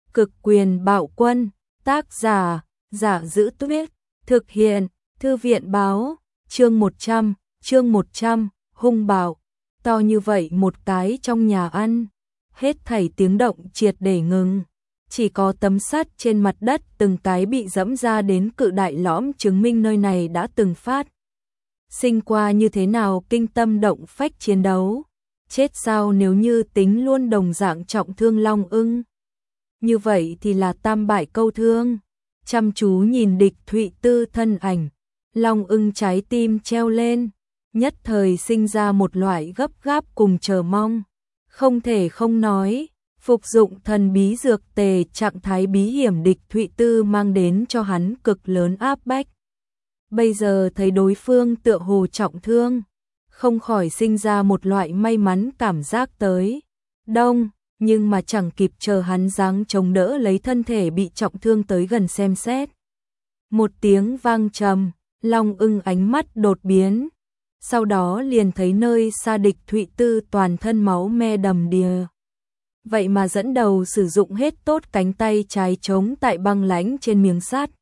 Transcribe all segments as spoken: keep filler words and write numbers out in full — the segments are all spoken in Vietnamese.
Cực quyền bạo quân, tác giả, Giả Giữ Tuyết, thực hiện, Thư viện báo, chương một trăm, chương một trăm, hung bạo, to như vậy một cái trong nhà ăn, hết thảy tiếng động triệt để ngừng, chỉ có tấm sắt trên mặt đất từng cái bị dẫm ra đến cự đại lõm chứng minh nơi này đã từng phát. Sinh qua như thế nào kinh tâm động phách chiến đấu, chết sao nếu như tính luôn đồng dạng trọng thương Long Ưng. Như vậy thì là tam bại câu thương, chăm chú nhìn địch Thụy Tư thân ảnh, Long Ưng trái tim treo lên, nhất thời sinh ra một loại gấp gáp cùng chờ mong, không thể không nói, phục dụng thần bí dược tề trạng thái bí hiểm địch Thụy Tư mang đến cho hắn cực lớn áp bách. Bây giờ thấy đối phương tựa hồ trọng thương, không khỏi sinh ra một loại may mắn cảm giác tới. Đông, nhưng mà chẳng kịp chờ hắn giáng chống đỡ lấy thân thể bị trọng thương tới gần xem xét. Một tiếng vang trầm, Long Ưng ánh mắt đột biến, sau đó liền thấy nơi xa địch Thụy Tư toàn thân máu me đầm đìa. Vậy mà dẫn đầu sử dụng hết tốt cánh tay trái chống tại băng lãnh trên miếng sắt.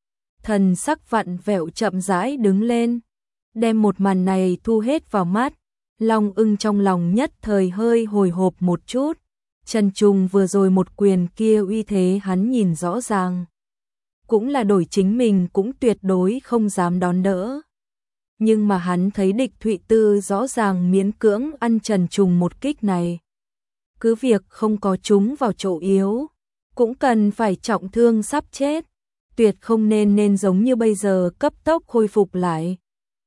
Thần sắc vặn vẹo chậm rãi đứng lên, đem một màn này thu hết vào mắt. Long Ưng trong lòng nhất thời hơi hồi hộp một chút. Trần Trùng vừa rồi một quyền kia uy thế hắn nhìn rõ ràng. Cũng là đổi chính mình cũng tuyệt đối không dám đón đỡ. Nhưng mà hắn thấy địch Thụy Tư rõ ràng miễn cưỡng ăn Trần Trùng một kích này. Cứ việc không có chúng vào chỗ yếu, cũng cần phải trọng thương sắp chết. Tuyệt không nên nên giống như bây giờ cấp tốc khôi phục lại.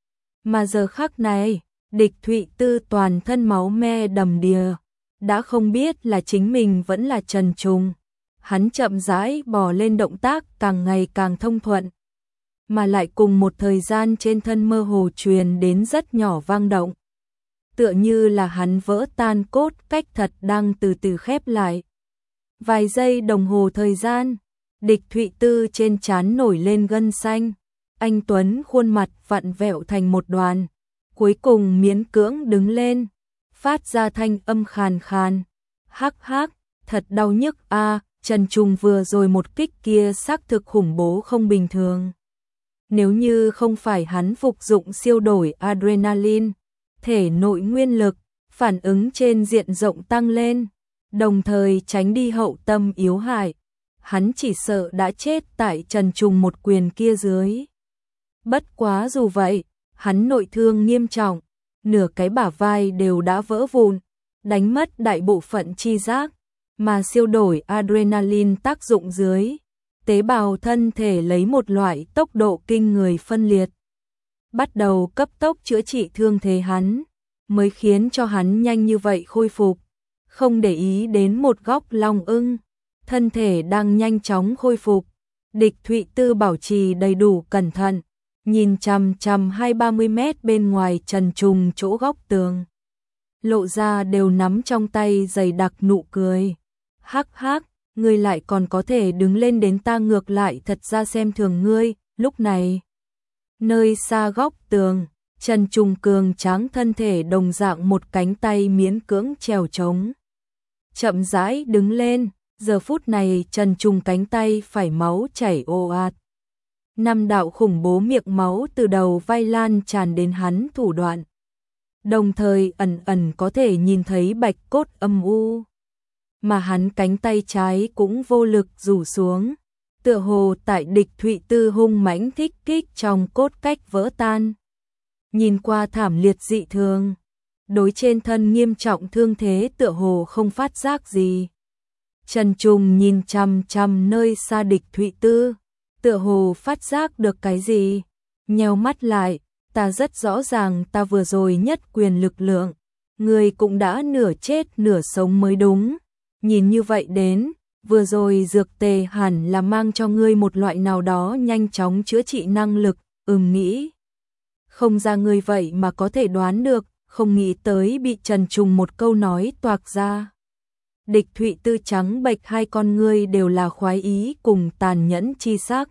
Mà giờ khắc này, địch Thụy Tư toàn thân máu me đầm đìa, đã không biết là chính mình vẫn là Trần Trùng. Hắn chậm rãi bò lên, động tác càng ngày càng thông thuận, mà lại cùng một thời gian trên thân mơ hồ truyền đến rất nhỏ vang động. Tựa như là hắn vỡ tan cốt cách thật đang từ từ khép lại. Vài giây đồng hồ thời gian, địch Thụy Tư trên trán nổi lên gân xanh, anh tuấn khuôn mặt vặn vẹo thành một đoàn, cuối cùng miễn cưỡng đứng lên, phát ra thanh âm khàn khàn, hắc hắc, thật đau nhức a, Trần Trùng vừa rồi một kích kia xác thực khủng bố không bình thường. Nếu như không phải hắn phục dụng siêu đổi adrenaline, thể nội nguyên lực, phản ứng trên diện rộng tăng lên, đồng thời tránh đi hậu tâm yếu hại, hắn chỉ sợ đã chết tại Trần Trùng một quyền kia dưới. Bất quá dù vậy, hắn nội thương nghiêm trọng, nửa cái bả vai đều đã vỡ vụn, đánh mất đại bộ phận chi giác, mà siêu đổi adrenaline tác dụng dưới, tế bào thân thể lấy một loại tốc độ kinh người phân liệt, bắt đầu cấp tốc chữa trị thương thế hắn, mới khiến cho hắn nhanh như vậy khôi phục, không để ý đến một góc Long Ưng, thân thể đang nhanh chóng khôi phục, địch Thụy Tư bảo trì đầy đủ cẩn thận, nhìn chằm chằm hai ba mươi mét bên ngoài Trần Trùng chỗ góc tường, lộ ra đều nắm trong tay dày đặc nụ cười. Hắc hắc, ngươi lại còn có thể đứng lên đến ta ngược lại thật ra xem thường ngươi. Lúc này, nơi xa góc tường, Trần Trùng cường tráng thân thể đồng dạng một cánh tay miễn cưỡng trèo trống, chậm rãi đứng lên. Giờ phút này Trần Trùng cánh tay phải máu chảy ồ ạt, năm đạo khủng bố miệng máu từ đầu vai lan tràn đến hắn thủ đoạn, đồng thời ẩn ẩn có thể nhìn thấy bạch cốt âm u, mà hắn cánh tay trái cũng vô lực rủ xuống, tựa hồ tại địch Thụy Tư hung mãnh thích kích trong cốt cách vỡ tan. Nhìn qua thảm liệt dị thường, đối trên thân nghiêm trọng thương thế tựa hồ không phát giác gì. Trần Trùng nhìn chằm chằm nơi xa địch Thụy Tư, tựa hồ phát giác được cái gì, nheo mắt lại, ta rất rõ ràng ta vừa rồi nhất quyền lực lượng, người cũng đã nửa chết nửa sống mới đúng. Nhìn như vậy đến, vừa rồi dược tề hẳn là mang cho ngươi một loại nào đó nhanh chóng chữa trị năng lực, ừm nghĩ. Không ra ngươi vậy mà có thể đoán được, không nghĩ tới bị Trần Trùng một câu nói toạc ra. Địch Thụy Tư trắng bệch hai con ngươi đều là khoái ý cùng tàn nhẫn chi sắc.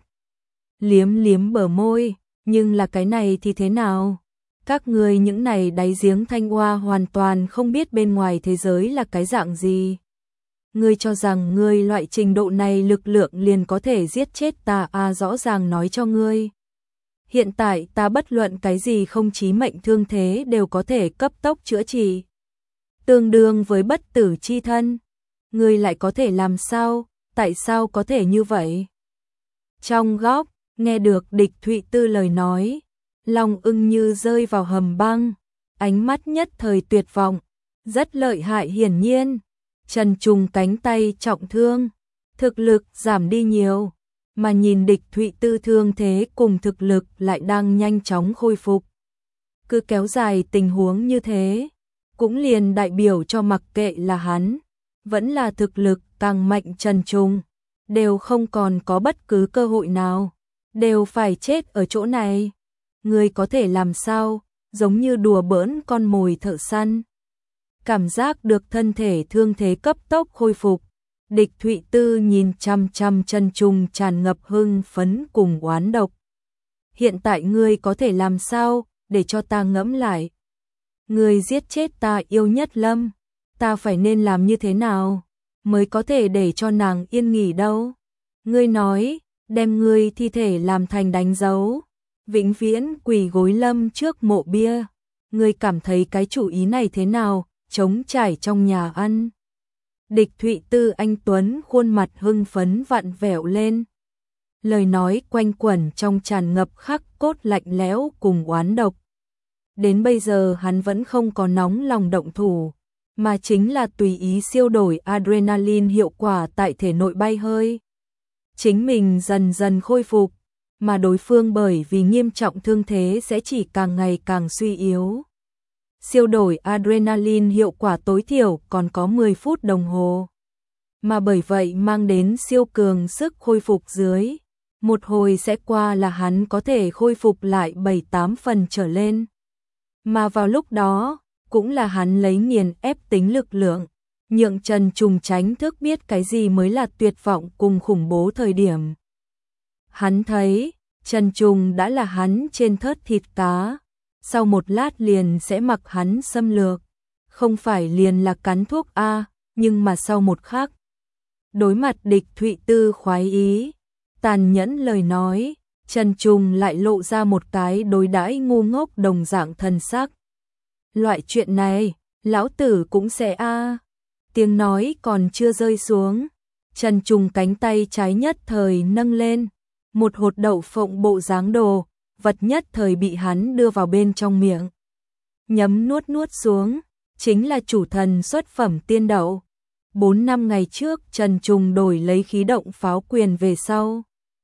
Liếm liếm bờ môi, nhưng là cái này thì thế nào? Các ngươi những này đáy giếng thanh hoa hoàn toàn không biết bên ngoài thế giới là cái dạng gì. Ngươi cho rằng ngươi loại trình độ này lực lượng liền có thể giết chết ta à, rõ ràng nói cho ngươi. Hiện tại ta bất luận cái gì không chí mệnh thương thế đều có thể cấp tốc chữa trị. Tương đương với bất tử chi thân. Ngươi lại có thể làm sao? Tại sao có thể như vậy? Trong góc, nghe được Địch Thụy Tư lời nói, Long Ưng như rơi vào hầm băng, ánh mắt nhất thời tuyệt vọng, rất lợi hại hiển nhiên. Trần Trùng cánh tay trọng thương, thực lực giảm đi nhiều, mà nhìn Địch Thụy Tư thương thế cùng thực lực lại đang nhanh chóng khôi phục. Cứ kéo dài tình huống như thế, cũng liền đại biểu cho mặc kệ là hắn, vẫn là thực lực càng mạnh Trần Trùng, đều không còn có bất cứ cơ hội nào, đều phải chết ở chỗ này. Người có thể làm sao, giống như đùa bỡn con mồi thợ săn. Cảm giác được thân thể thương thế cấp tốc khôi phục, Địch Thụy Tư nhìn chăm chăm Trần Trùng tràn ngập hưng phấn cùng oán độc. Hiện tại ngươi có thể làm sao, để cho ta ngẫm lại. Ngươi giết chết ta yêu nhất Lâm, ta phải nên làm như thế nào, mới có thể để cho nàng yên nghỉ đâu. Ngươi nói, đem ngươi thi thể làm thành đánh dấu, vĩnh viễn quỳ gối Lâm trước mộ bia. Ngươi cảm thấy cái chủ ý này thế nào, trống trải trong nhà ăn. Địch Thụy Tư anh tuấn khuôn mặt hưng phấn vặn vẹo lên. Lời nói quanh quẩn trong tràn ngập khắc cốt lạnh lẽo cùng oán độc. Đến bây giờ hắn vẫn không có nóng lòng động thủ, mà chính là tùy ý siêu đổi adrenaline hiệu quả tại thể nội bay hơi. Chính mình dần dần khôi phục, mà đối phương bởi vì nghiêm trọng thương thế sẽ chỉ càng ngày càng suy yếu. Siêu đổi adrenaline hiệu quả tối thiểu còn có mười phút đồng hồ, mà bởi vậy mang đến siêu cường sức khôi phục dưới. Một hồi sẽ qua là hắn có thể khôi phục lại bảy tám phần trở lên. Mà vào lúc đó, cũng là hắn lấy nghiền ép tính lực lượng, nhượng Trần Trùng tránh thức biết cái gì mới là tuyệt vọng cùng khủng bố thời điểm. Hắn thấy, Trần Trùng đã là hắn trên thớt thịt cá, sau một lát liền sẽ mặc hắn xâm lược, không phải liền là cắn thuốc A, nhưng mà sau một khắc. Đối mặt Địch Thụy Tư khoái ý, tàn nhẫn lời nói, Trần Trùng lại lộ ra một cái đối đãi ngu ngốc đồng dạng thần sắc. Loại chuyện này, lão tử cũng sẽ a. Tiếng nói còn chưa rơi xuống, Trần Trùng cánh tay trái nhất thời nâng lên, một hột đậu phộng bộ dáng đồ, vật nhất thời bị hắn đưa vào bên trong miệng. Nhấm nuốt nuốt xuống, chính là chủ thần xuất phẩm tiên đậu. Bốn năm ngày trước Trần Trùng đổi lấy khí động pháo quyền về sau.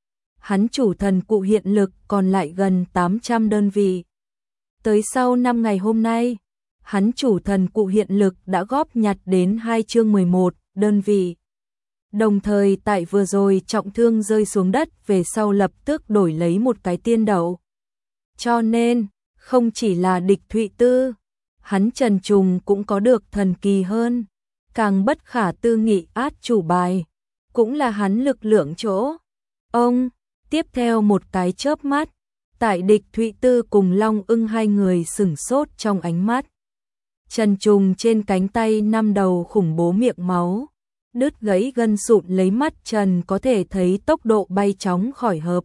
Hắn chủ thần cụ hiện lực còn lại gần tám trăm đơn vị. Tới sau năm ngày hôm nay, hắn chủ thần cụ hiện lực đã góp nhặt đến hai chương mười một đơn vị. Đồng thời tại vừa rồi trọng thương rơi xuống đất về sau lập tức đổi lấy một cái tiên đậu. Cho nên, không chỉ là Địch Thụy Tư, hắn Trần Trùng cũng có được thần kỳ hơn, càng bất khả tư nghị át chủ bài, cũng là hắn lực lượng chỗ. Ông, tiếp theo một cái chớp mắt, tại Địch Thụy Tư cùng Long Ưng hai người sửng sốt trong ánh mắt. Trần Trùng trên cánh tay năm đầu khủng bố miệng máu, đứt gãy gân sụn lấy mắt Trần có thể thấy tốc độ bay chóng khỏi hợp.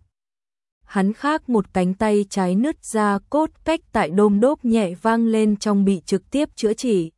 Hắn khác một cánh tay trái nứt ra cốt cách tại đôm đốp nhẹ vang lên trong bị trực tiếp chữa trị.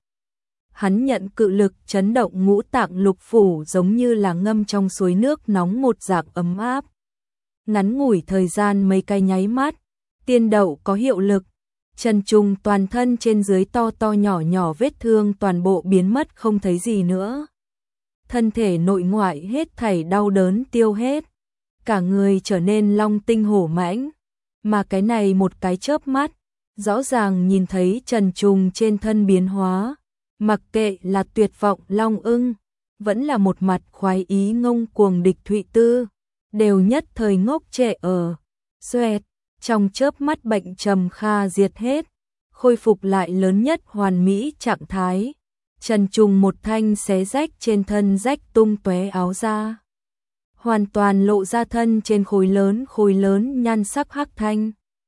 Hắn nhận cự lực chấn động ngũ tạng lục phủ giống như là ngâm trong suối nước nóng một dạng ấm áp. Ngắn ngủi thời gian mấy cái nháy mắt, tiên đậu có hiệu lực. Trần Trùng toàn thân trên dưới to to nhỏ nhỏ vết thương toàn bộ biến mất không thấy gì nữa. Thân thể nội ngoại hết thảy đau đớn tiêu hết. Cả người trở nên long tinh hổ mãnh. Mà cái này một cái chớp mắt, rõ ràng nhìn thấy Trần Trùng trên thân biến hóa. Mặc kệ là tuyệt vọng Long Ưng, vẫn là một mặt khoái ý ngông cuồng Địch Thụy Tư, đều nhất thời ngốc trệ ở. Xoẹt, trong chớp mắt bệnh trầm kha diệt hết, khôi phục lại lớn nhất hoàn mỹ trạng thái. Trần Trùng một thanh xé rách trên thân rách tung tóe áo ra, hoàn toàn lộ ra thân trên khối lớn khối lớn nhan sắc hắc thanh,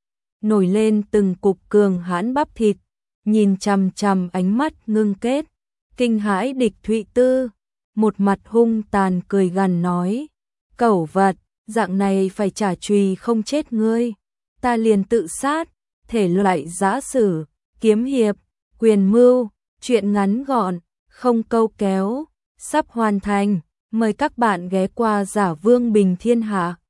nổi lên từng cục cường hãn bắp thịt, nhìn chằm chằm ánh mắt ngưng kết, kinh hãi Địch Thụy Tư. một mặt hung tàn cười gằn nói, cẩu vật, dạng này phải trả chùy không chết ngươi, ta liền tự sát, thể loại giã sử, kiếm hiệp, quyền mưu, chuyện ngắn gọn, không câu kéo, sắp hoàn thành, mời các bạn ghé qua Giả Vương Bình Thiên Hạ.